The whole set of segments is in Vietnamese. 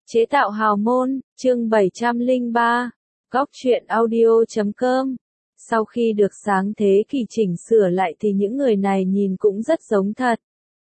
Chế tạo hào môn, chương 703, Góc truyện audio.com. Sau khi được sáng thế kỷ chỉnh sửa lại thì những người này nhìn cũng rất giống thật.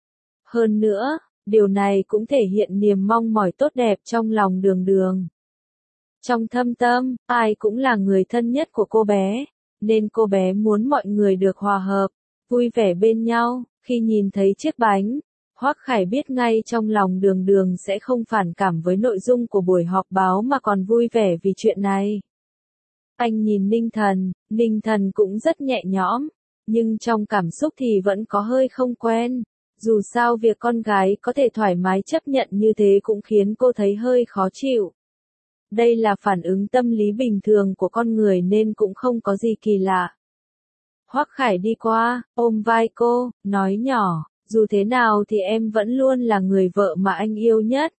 Hơn nữa, điều này cũng thể hiện niềm mong mỏi tốt đẹp trong lòng Đường Đường. Trong thâm tâm, ai cũng là người thân nhất của cô bé, nên cô bé muốn mọi người được hòa hợp, vui vẻ bên nhau. Khi nhìn thấy chiếc bánh, Hoắc Khải biết ngay trong lòng Đường Đường sẽ không phản cảm với nội dung của buổi họp báo mà còn vui vẻ vì chuyện này. Anh nhìn Ninh Thần cũng rất nhẹ nhõm, nhưng trong cảm xúc thì vẫn có hơi không quen. Dù sao việc con gái có thể thoải mái chấp nhận như thế cũng khiến cô thấy hơi khó chịu. Đây là phản ứng tâm lý bình thường của con người nên cũng không có gì kỳ lạ. Hoắc Khải đi qua, ôm vai cô, nói nhỏ, dù thế nào thì em vẫn luôn là người vợ mà anh yêu nhất.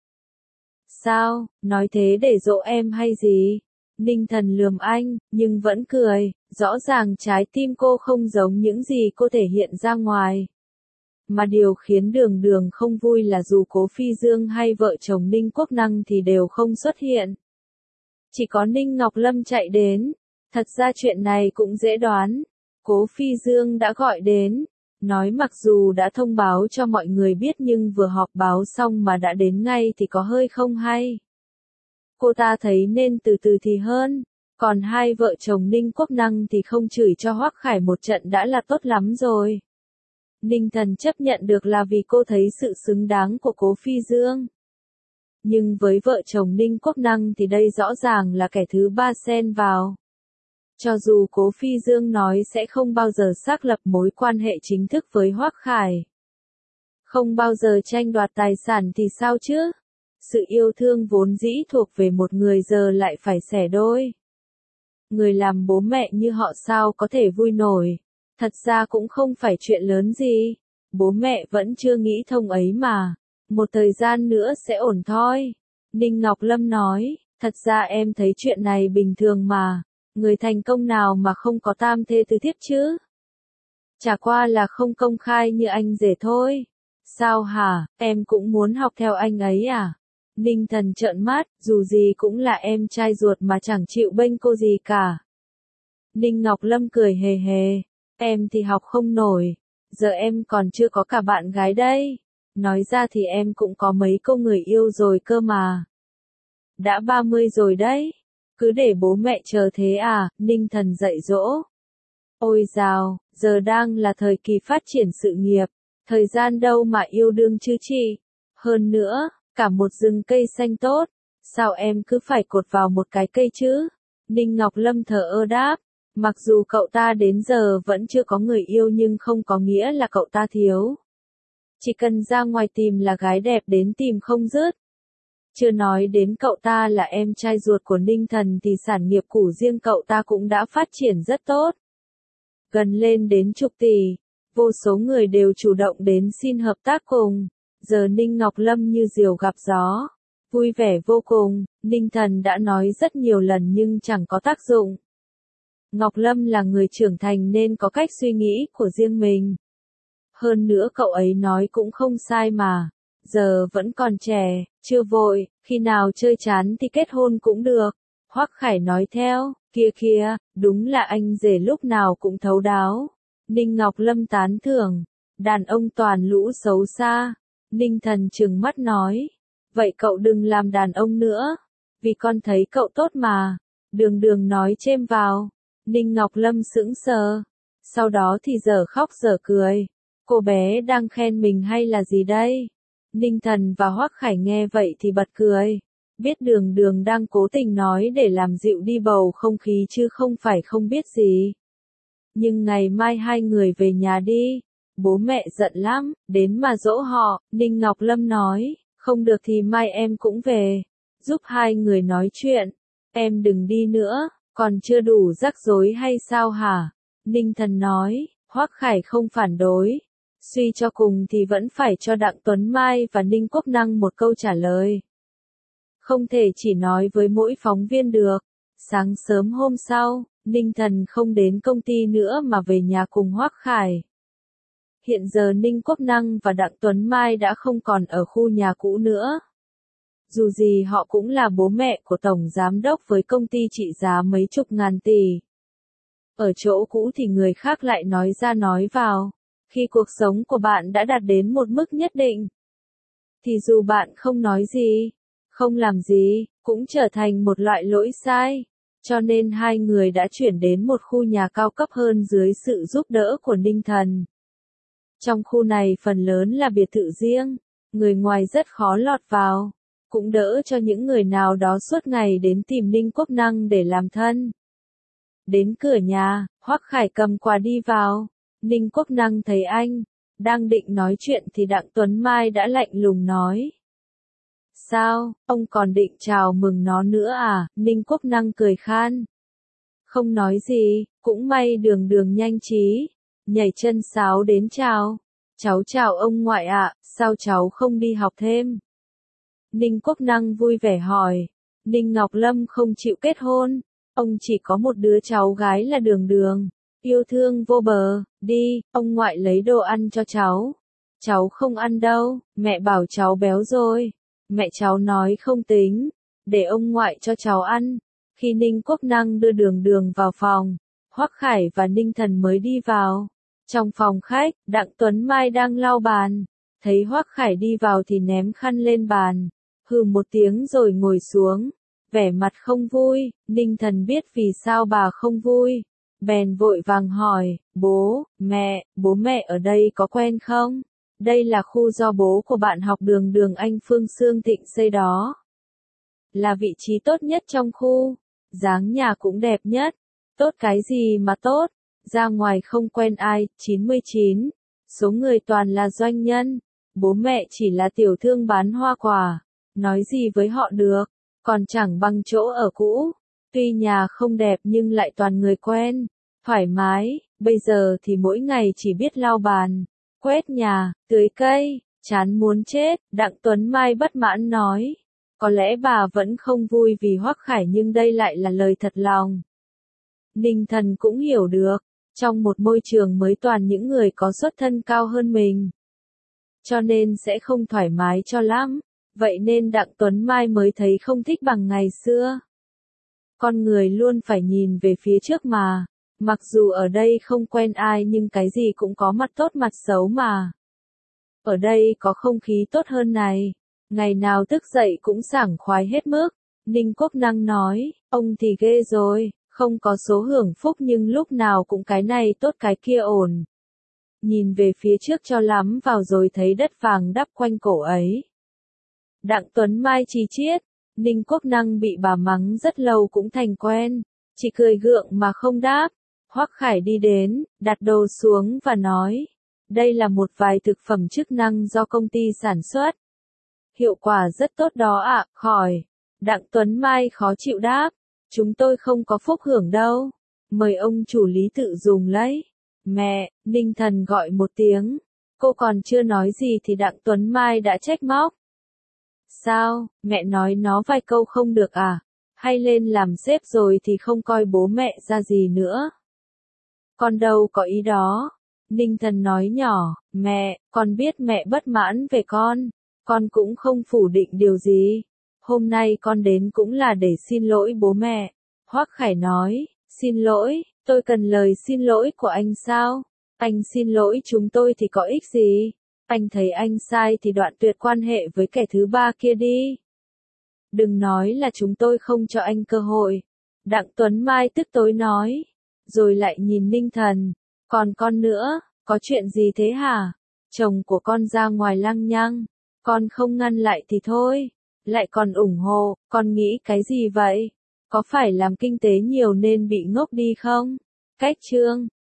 Sao, nói thế để dỗ em hay gì? Ninh Thần lườm anh, nhưng vẫn cười, rõ ràng trái tim cô không giống những gì cô thể hiện ra ngoài. Mà điều khiến Đường Đường không vui là dù Cố Phi Dương hay vợ chồng Ninh Quốc Năng thì đều không xuất hiện. Chỉ có Ninh Ngọc Lâm chạy đến. Thật ra chuyện này cũng dễ đoán. Cố Phi Dương đã gọi đến, nói mặc dù đã thông báo cho mọi người biết nhưng vừa họp báo xong mà đã đến ngay thì có hơi không hay. Cô ta thấy nên từ từ thì hơn, còn hai vợ chồng Ninh Quốc Năng thì không chửi cho Hoắc Khải một trận đã là tốt lắm rồi. Ninh Thần chấp nhận được là vì cô thấy sự xứng đáng của Cố Phi Dương. Nhưng với vợ chồng Ninh Quốc Năng thì đây rõ ràng là kẻ thứ ba xen vào. Cho dù Cố Phi Dương nói sẽ không bao giờ xác lập mối quan hệ chính thức với Hoắc Khải, không bao giờ tranh đoạt tài sản thì sao chứ? Sự yêu thương vốn dĩ thuộc về một người giờ lại phải xẻ đôi. Người làm bố mẹ như họ sao có thể vui nổi? Thật ra cũng không phải chuyện lớn gì. Bố mẹ vẫn chưa nghĩ thông ấy mà. Một thời gian nữa sẽ ổn thôi. Ninh Ngọc Lâm nói, thật ra em thấy chuyện này bình thường mà. Người thành công nào mà không có tam thê tứ thiếp chứ? Chả qua là không công khai như anh rể thôi. Sao hả, em cũng muốn học theo anh ấy à? Ninh Thần trợn mắt, dù gì cũng là em trai ruột mà chẳng chịu bênh cô gì cả. Ninh Ngọc Lâm cười hề hề, em thì học không nổi, giờ em còn chưa có cả bạn gái đây. Nói ra thì em cũng có mấy cô người yêu rồi cơ mà. Đã 30 rồi đấy. Cứ để bố mẹ chờ thế à? Ninh Thần dạy dỗ. Ôi dào, giờ đang là thời kỳ phát triển sự nghiệp, thời gian đâu mà yêu đương chứ chị. Hơn nữa, cả một rừng cây xanh tốt, sao em cứ phải cột vào một cái cây chứ? Ninh Ngọc Lâm thờ ơ đáp, mặc dù cậu ta đến giờ vẫn chưa có người yêu nhưng không có nghĩa là cậu ta thiếu. Chỉ cần ra ngoài tìm là gái đẹp đến tìm không dứt. Chưa nói đến cậu ta là em trai ruột của Ninh Thần thì sản nghiệp của riêng cậu ta cũng đã phát triển rất tốt. Gần lên đến chục tỷ, vô số người đều chủ động đến xin hợp tác cùng. Giờ Ninh Ngọc Lâm như diều gặp gió, vui vẻ vô cùng. Ninh Thần đã nói rất nhiều lần nhưng chẳng có tác dụng. Ngọc Lâm là người trưởng thành nên có cách suy nghĩ của riêng mình. Hơn nữa cậu ấy nói cũng không sai mà. Giờ vẫn còn trẻ, chưa vội, khi nào chơi chán thì kết hôn cũng được. Hoắc Khải nói theo, kia, đúng là anh rể lúc nào cũng thấu đáo. Ninh Ngọc Lâm tán thưởng, đàn ông toàn lũ xấu xa. Ninh Thần trừng mắt nói, vậy cậu đừng làm đàn ông nữa, vì con thấy cậu tốt mà. Đường Đường nói chêm vào. Ninh Ngọc Lâm sững sờ, sau đó thì dở khóc dở cười. Cô bé đang khen mình hay là gì đây? Ninh Thần và Hoắc Khải nghe vậy thì bật cười. Biết Đường Đường đang cố tình nói để làm dịu đi bầu không khí chứ không phải không biết gì. Nhưng ngày mai hai người về nhà đi. Bố mẹ giận lắm, đến mà dỗ họ. Ninh Ngọc Lâm nói, không được thì mai em cũng về. Giúp hai người nói chuyện. Em đừng đi nữa, còn chưa đủ rắc rối hay sao hả? Ninh Thần nói, Hoắc Khải không phản đối. Suy cho cùng thì vẫn phải cho Đặng Tuấn Mai và Ninh Quốc Năng một câu trả lời. Không thể chỉ nói với mỗi phóng viên được. Sáng sớm hôm sau, Ninh Thần không đến công ty nữa mà về nhà cùng Hoắc Khải. Hiện giờ Ninh Quốc Năng và Đặng Tuấn Mai đã không còn ở khu nhà cũ nữa. Dù gì họ cũng là bố mẹ của tổng giám đốc với công ty trị giá mấy chục ngàn tỷ. Ở chỗ cũ thì người khác lại nói ra nói vào. Khi cuộc sống của bạn đã đạt đến một mức nhất định, thì dù bạn không nói gì, không làm gì, cũng trở thành một loại lỗi sai. Cho nên hai người đã chuyển đến một khu nhà cao cấp hơn dưới sự giúp đỡ của Ninh Thần. Trong khu này phần lớn là biệt thự riêng, người ngoài rất khó lọt vào, cũng đỡ cho những người nào đó suốt ngày đến tìm Ninh Quốc Năng để làm thân. Đến cửa nhà, Hoắc Khải cầm quà đi vào. Ninh Quốc Năng thấy anh đang định nói chuyện thì Đặng Tuấn Mai đã lạnh lùng nói. Sao, ông còn định chào mừng nó nữa à? Ninh Quốc Năng cười khan. Không nói gì, cũng may Đường Đường nhanh trí, nhảy chân sáo đến chào. Cháu chào ông ngoại ạ, sao cháu không đi học thêm? Ninh Quốc Năng vui vẻ hỏi. Ninh Ngọc Lâm không chịu kết hôn, ông chỉ có một đứa cháu gái là Đường Đường. Yêu thương vô bờ, đi, ông ngoại lấy đồ ăn cho cháu. Cháu không ăn đâu, mẹ bảo cháu béo rồi. Mẹ cháu nói không tính, để ông ngoại cho cháu ăn. Khi Ninh Quốc Năng đưa Đường Đường vào phòng, Hoắc Khải và Ninh Thần mới đi vào. Trong phòng khách, Đặng Tuấn Mai đang lau bàn. Thấy Hoắc Khải đi vào thì ném khăn lên bàn. Hừ một tiếng rồi ngồi xuống. Vẻ mặt không vui, Ninh Thần biết vì sao bà không vui. Bèn vội vàng hỏi, bố mẹ ở đây có quen không? Đây là khu do bố của bạn học Đường Đường anh Phương Sương Thịnh xây đó. Là vị trí tốt nhất trong khu, dáng nhà cũng đẹp nhất. Tốt cái gì mà tốt, ra ngoài không quen ai, 99. Số người toàn là doanh nhân, bố mẹ chỉ là tiểu thương bán hoa quả. Nói gì với họ được, còn chẳng bằng chỗ ở cũ. Tuy nhà không đẹp nhưng lại toàn người quen, thoải mái, bây giờ thì mỗi ngày chỉ biết lau bàn, quét nhà, tưới cây, chán muốn chết, Đặng Tuấn Mai bất mãn nói. Có lẽ bà vẫn không vui vì Hoắc Khải nhưng đây lại là lời thật lòng. Ninh Thần cũng hiểu được, trong một môi trường mới toàn những người có xuất thân cao hơn mình, cho nên sẽ không thoải mái cho lắm, vậy nên Đặng Tuấn Mai mới thấy không thích bằng ngày xưa. Con người luôn phải nhìn về phía trước mà. Mặc dù ở đây không quen ai nhưng cái gì cũng có mặt tốt mặt xấu mà. Ở đây có không khí tốt hơn này. Ngày nào thức dậy cũng sảng khoái hết mức. Ninh Quốc Năng nói, ông thì ghê rồi, không có số hưởng phúc nhưng lúc nào cũng cái này tốt cái kia ổn. Nhìn về phía trước cho lắm vào rồi thấy đất vàng đắp quanh cổ ấy. Đặng Tuấn Mai chi chiết, Ninh Quốc Năng bị bà mắng rất lâu cũng thành quen, chỉ cười gượng mà không đáp. Hoắc Khải đi đến, đặt đồ xuống và nói, đây là một vài thực phẩm chức năng do công ty sản xuất. Hiệu quả rất tốt đó ạ, khỏi. Đặng Tuấn Mai khó chịu đáp, chúng tôi không có phúc hưởng đâu. Mời ông chủ lý tự dùng lấy. Mẹ, Ninh Thần gọi một tiếng. Cô còn chưa nói gì thì Đặng Tuấn Mai đã trách móc. Sao, mẹ nói nó vài câu không được à? Hay lên làm sếp rồi thì không coi bố mẹ ra gì nữa? Con đâu có ý đó. Ninh Thần nói nhỏ, mẹ, con biết mẹ bất mãn về con cũng không phủ định điều gì. Hôm nay con đến cũng là để xin lỗi bố mẹ. Hoắc Khải nói, xin lỗi, tôi cần lời xin lỗi của anh sao? Anh xin lỗi chúng tôi thì có ích gì? Anh thấy anh sai thì đoạn tuyệt quan hệ với kẻ thứ ba kia đi. Đừng nói là chúng tôi không cho anh cơ hội. Đặng Tuấn Mai tức tối nói. Rồi lại nhìn Ninh Thần. Còn con nữa, có chuyện gì thế hả? Chồng của con ra ngoài lăng nhăng. Con không ngăn lại thì thôi. Lại còn ủng hộ, con nghĩ cái gì vậy? Có phải làm kinh tế nhiều nên bị ngốc đi không? Cách chương